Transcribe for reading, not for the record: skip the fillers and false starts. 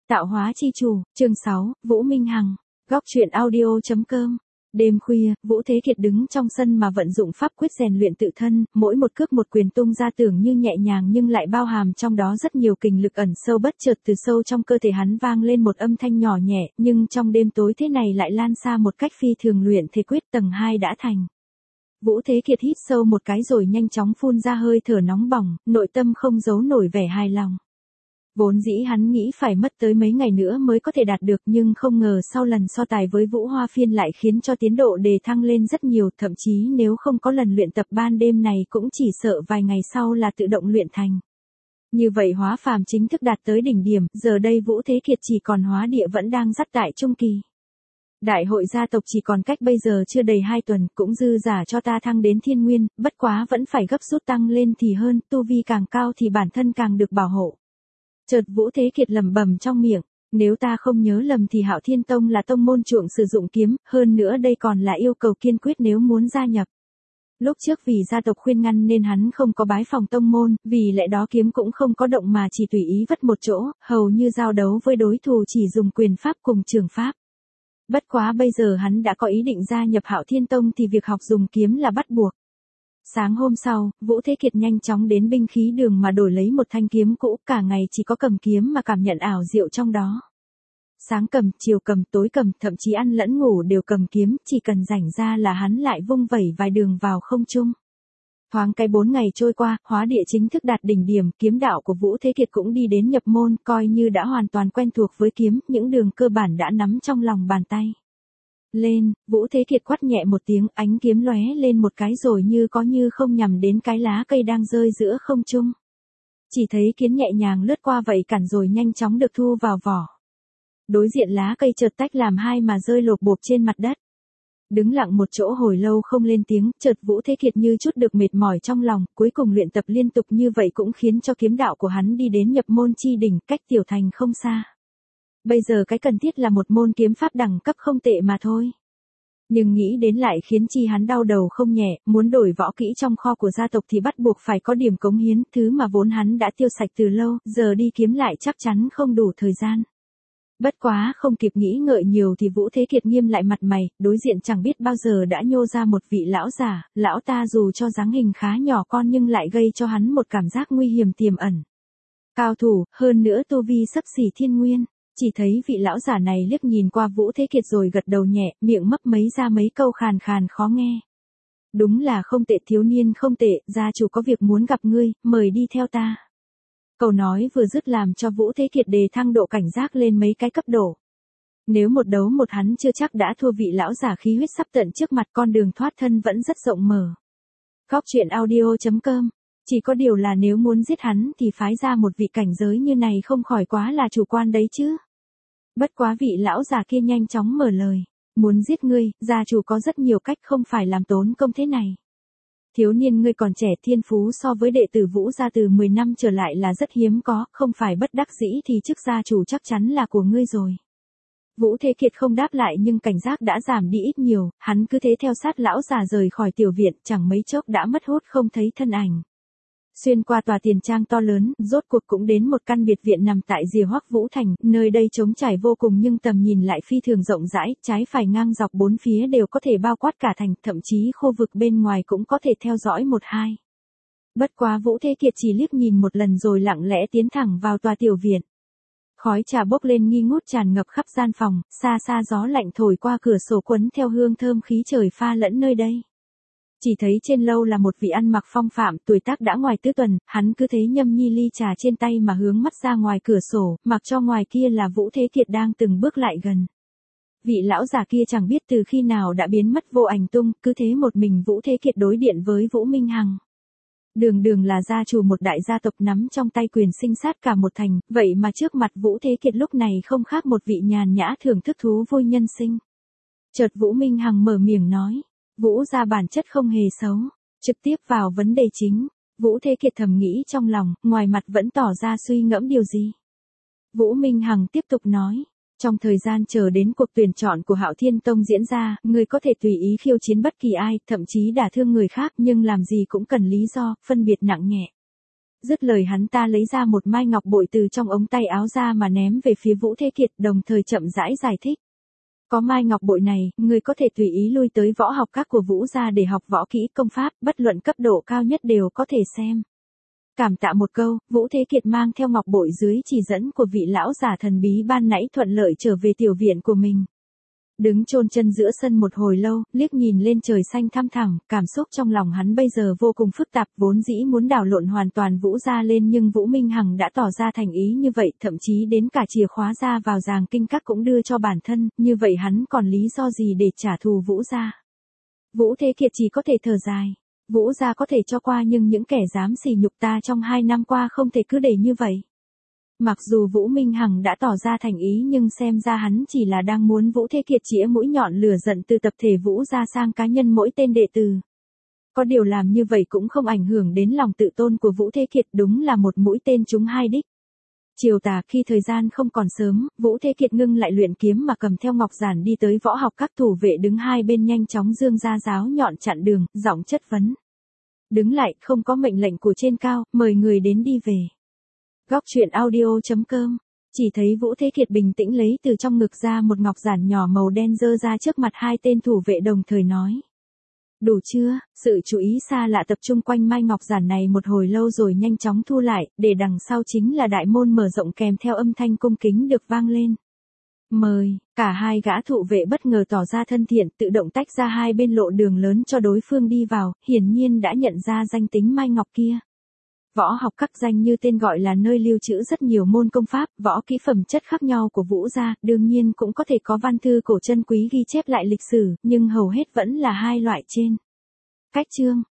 Tạo hóa chi chủ, chương 6, Vũ Minh Hằng, góc truyện audio.com. Đêm khuya, Vũ Thế Kiệt đứng trong sân mà vận dụng pháp quyết rèn luyện tự thân, mỗi một cước một quyền tung ra tưởng như nhẹ nhàng nhưng lại bao hàm trong đó rất nhiều kình lực ẩn sâu, bất chợt từ sâu trong cơ thể hắn vang lên một âm thanh nhỏ nhẹ, nhưng trong đêm tối thế này lại lan xa một cách phi thường. Luyện thể quyết tầng 2 đã thành. Vũ Thế Kiệt hít sâu một cái rồi nhanh chóng phun ra hơi thở nóng bỏng, nội tâm không giấu nổi vẻ hài lòng. Vốn dĩ hắn nghĩ phải mất tới mấy ngày nữa mới có thể đạt được, nhưng không ngờ sau lần so tài với Vũ Hoa Phiên lại khiến cho tiến độ đề thăng lên rất nhiều, thậm chí nếu không có lần luyện tập ban đêm này cũng chỉ sợ vài ngày sau là tự động luyện thành. Như vậy hóa phàm chính thức đạt tới đỉnh điểm, giờ đây Vũ Thế Kiệt chỉ còn hóa địa vẫn đang dắt tại trung kỳ. Đại hội gia tộc chỉ còn cách bây giờ chưa đầy 2 tuần, cũng dư giả cho ta thăng đến thiên nguyên, bất quá vẫn phải gấp rút tăng lên thì hơn, tu vi càng cao thì bản thân càng được bảo hộ. Chợt Vũ Thế Kiệt lẩm bẩm trong miệng, nếu ta không nhớ lầm thì Hạo Thiên Tông là tông môn chuộng sử dụng kiếm, hơn nữa đây còn là yêu cầu kiên quyết nếu muốn gia nhập. Lúc trước vì gia tộc khuyên ngăn nên hắn không có bái phòng tông môn, vì lẽ đó kiếm cũng không có động mà chỉ tùy ý vất một chỗ, hầu như giao đấu với đối thủ chỉ dùng quyền pháp cùng trường pháp. Bất quá bây giờ hắn đã có ý định gia nhập Hạo Thiên Tông thì việc học dùng kiếm là bắt buộc. Sáng hôm sau, Vũ Thế Kiệt nhanh chóng đến binh khí đường mà đổi lấy một thanh kiếm cũ, cả ngày chỉ có cầm kiếm mà cảm nhận ảo diệu trong đó. Sáng cầm, chiều cầm, tối cầm, thậm chí ăn lẫn ngủ đều cầm kiếm, chỉ cần rảnh ra là hắn lại vung vẩy vài đường vào không trung. Thoáng cái 4 ngày trôi qua, hóa địa chính thức đạt đỉnh điểm, kiếm đạo của Vũ Thế Kiệt cũng đi đến nhập môn, coi như đã hoàn toàn quen thuộc với kiếm, những đường cơ bản đã nắm trong lòng bàn tay. Lên, Vũ Thế Kiệt quát nhẹ một tiếng, ánh kiếm lóe lên một cái rồi như có như không nhằm đến cái lá cây đang rơi giữa không trung. Chỉ thấy kiếm nhẹ nhàng lướt qua vậy cản rồi nhanh chóng được thu vào vỏ. Đối diện lá cây chợt tách làm hai mà rơi lộp bộp trên mặt đất. Đứng lặng một chỗ hồi lâu không lên tiếng, chợt Vũ Thế Kiệt như chút được mệt mỏi trong lòng, cuối cùng luyện tập liên tục như vậy cũng khiến cho kiếm đạo của hắn đi đến nhập môn chi đỉnh, cách tiểu thành không xa. Bây giờ cái cần thiết là một môn kiếm pháp đẳng cấp không tệ mà thôi. Nhưng nghĩ đến lại khiến chi hắn đau đầu không nhẹ, muốn đổi võ kỹ trong kho của gia tộc thì bắt buộc phải có điểm cống hiến, thứ mà vốn hắn đã tiêu sạch từ lâu, giờ đi kiếm lại chắc chắn không đủ thời gian. Bất quá không kịp nghĩ ngợi nhiều thì Vũ Thế Kiệt nghiêm lại mặt mày, đối diện chẳng biết bao giờ đã nhô ra một vị lão giả, lão ta dù cho dáng hình khá nhỏ con nhưng lại gây cho hắn một cảm giác nguy hiểm tiềm ẩn. Cao thủ, hơn nữa tu vi xấp xỉ thiên nguyên. Chỉ thấy vị lão giả này liếc nhìn qua Vũ Thế Kiệt rồi gật đầu nhẹ, miệng mấp mấy ra mấy câu khàn khàn khó nghe. Đúng là không tệ thiếu niên không tệ, gia chủ có việc muốn gặp ngươi, mời đi theo ta. Câu nói vừa dứt làm cho Vũ Thế Kiệt đề thăng độ cảnh giác lên mấy cái cấp độ. Nếu một đấu một hắn chưa chắc đã thua vị lão giả khí huyết sắp tận trước mặt, con đường thoát thân vẫn rất rộng mở. Góc truyện audio.com. Chỉ có điều là nếu muốn giết hắn thì phái ra một vị cảnh giới như này không khỏi quá là chủ quan đấy chứ. Bất quá vị lão già kia nhanh chóng mở lời. Muốn giết ngươi, gia chủ có rất nhiều cách không phải làm tốn công thế này. Thiếu niên ngươi còn trẻ, thiên phú so với đệ tử Vũ gia từ 10 năm trở lại là rất hiếm có, không phải bất đắc dĩ thì chức gia chủ chắc chắn là của ngươi rồi. Vũ Thế Kiệt không đáp lại nhưng cảnh giác đã giảm đi ít nhiều, hắn cứ thế theo sát lão già rời khỏi tiểu viện, chẳng mấy chốc đã mất hút không thấy thân ảnh. Xuyên qua tòa tiền trang to lớn, rốt cuộc cũng đến một căn biệt viện nằm tại rìa Hoắc Vũ Thành, nơi đây trống trải vô cùng nhưng tầm nhìn lại phi thường rộng rãi, trái phải ngang dọc bốn phía đều có thể bao quát cả thành, thậm chí khu vực bên ngoài cũng có thể theo dõi một hai. Bất quá Vũ Thế Kiệt chỉ liếc nhìn một lần rồi lặng lẽ tiến thẳng vào tòa tiểu viện. Khói trà bốc lên nghi ngút tràn ngập khắp gian phòng, xa xa gió lạnh thổi qua cửa sổ quấn theo hương thơm khí trời pha lẫn nơi đây. Chỉ thấy trên lâu là một vị ăn mặc phong phạm, tuổi tác đã ngoài tứ tuần, hắn cứ thế nhâm nhi ly trà trên tay mà hướng mắt ra ngoài cửa sổ, mặc cho ngoài kia là Vũ Thế Kiệt đang từng bước lại gần. Vị lão già kia chẳng biết từ khi nào đã biến mất vô ảnh tung, cứ thế một mình Vũ Thế Kiệt đối điện với Vũ Minh Hằng. Đường đường là gia chủ một đại gia tộc nắm trong tay quyền sinh sát cả một thành, vậy mà trước mặt Vũ Thế Kiệt lúc này không khác một vị nhàn nhã thưởng thức thú vui nhân sinh. Chợt Vũ Minh Hằng mở miệng nói. Vũ gia bản chất không hề xấu. Trực tiếp vào vấn đề chính, Vũ Thế Kiệt thầm nghĩ trong lòng, ngoài mặt vẫn tỏ ra suy ngẫm điều gì. Vũ Minh Hằng tiếp tục nói, trong thời gian chờ đến cuộc tuyển chọn của Hạo Thiên Tông diễn ra, người có thể tùy ý khiêu chiến bất kỳ ai, thậm chí đả thương người khác, nhưng làm gì cũng cần lý do, phân biệt nặng nhẹ. Dứt lời hắn ta lấy ra một mai ngọc bội từ trong ống tay áo ra mà ném về phía Vũ Thế Kiệt, đồng thời chậm rãi giải thích. Có mai ngọc bội này, người có thể tùy ý lui tới võ học các của Vũ gia để học võ kỹ công pháp, bất luận cấp độ cao nhất đều có thể xem. Cảm tạ một câu, Vũ Thế Kiệt mang theo ngọc bội dưới chỉ dẫn của vị lão giả thần bí ban nãy thuận lợi trở về tiểu viện của mình. Đứng chôn chân giữa sân một hồi lâu, liếc nhìn lên trời xanh thăm thẳm, cảm xúc trong lòng hắn bây giờ vô cùng phức tạp, vốn dĩ muốn đảo lộn hoàn toàn Vũ gia lên nhưng Vũ Minh Hằng đã tỏ ra thành ý như vậy, thậm chí đến cả chìa khóa ra vào giàng kinh các cũng đưa cho bản thân, như vậy hắn còn lý do gì để trả thù Vũ gia. Vũ Thế Kiệt chỉ có thể thở dài. Vũ gia có thể cho qua nhưng những kẻ dám sỉ nhục ta trong 2 năm qua không thể cứ để như vậy. Mặc dù Vũ Minh Hằng đã tỏ ra thành ý nhưng xem ra hắn chỉ là đang muốn Vũ Thế Kiệt chĩa mũi nhọn lửa giận từ tập thể Vũ gia sang cá nhân mỗi tên đệ tử. Có điều làm như vậy cũng không ảnh hưởng đến lòng tự tôn của Vũ Thế Kiệt, đúng là một mũi tên trúng 2 đích. Chiều tà khi thời gian không còn sớm, Vũ Thế Kiệt ngưng lại luyện kiếm mà cầm theo ngọc giản đi tới võ học các, thủ vệ đứng hai bên nhanh chóng giương ra giáo nhọn chặn đường, giọng chất vấn. Đứng lại, không có mệnh lệnh của trên cao, mời người đến đi về. Góc truyện audio.com. Chỉ thấy Vũ Thế Kiệt bình tĩnh lấy từ trong ngực ra một ngọc giản nhỏ màu đen giơ ra trước mặt hai tên thủ vệ, đồng thời nói. Đủ chưa? Sự chú ý xa lạ tập trung quanh mai ngọc giản này một hồi lâu rồi nhanh chóng thu lại, để đằng sau chính là đại môn mở rộng kèm theo âm thanh cung kính được vang lên. Mời, cả hai gã thụ vệ bất ngờ tỏ ra thân thiện, tự động tách ra hai bên lộ đường lớn cho đối phương đi vào, hiển nhiên đã nhận ra danh tính mai ngọc kia. Võ học các danh như tên gọi là nơi lưu trữ rất nhiều môn công pháp, võ kỹ phẩm chất khác nhau của Vũ gia, đương nhiên cũng có thể có văn thư cổ chân quý ghi chép lại lịch sử, nhưng hầu hết vẫn là hai loại trên. Cách chương,